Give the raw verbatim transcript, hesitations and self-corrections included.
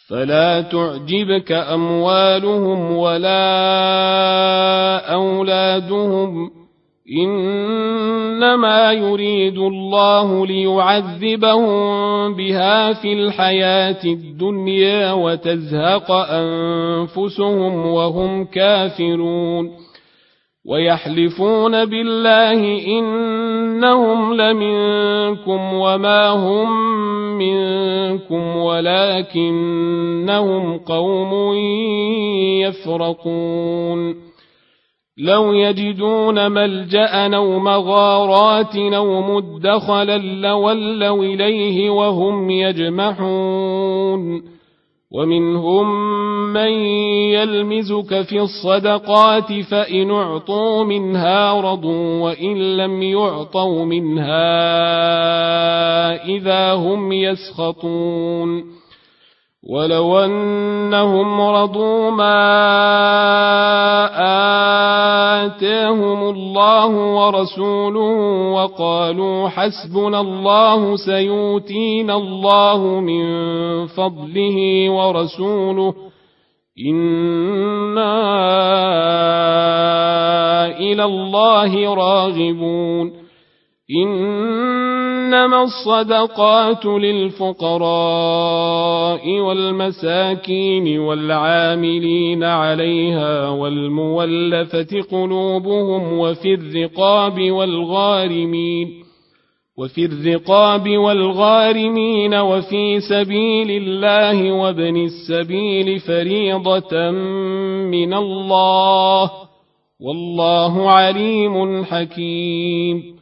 فلا تعجبك أموالهم ولا أولادهم إنما يريد الله ليعذبهم بها في الحياة الدنيا وتزهق أنفسهم وهم كافرون ويحلفون بالله إنهم لمنكم وما هم منكم ولكنهم قوم يفرقون لو يجدون ملجأ أو مغارات أو مدخلا لولوا إليه وهم يجمحون ومنهم من يلمزك في الصدقات فإن أعطوا منها رضوا وإن لم يعطوا منها إذا هم يسخطون ولو أنهم رضوا ما آتاهم الله ورسوله وقالوا حسبنا الله سيؤتينا الله من فضله ورسوله إنا إلى الله راغبون إنما الصدقات للفقراء والمساكين والعاملين عليها والمولفة قلوبهم وفي الرقاب والغارمين وفي الرقاب والغارمين وفي سبيل الله وابن السبيل فريضة من الله والله عليم حكيم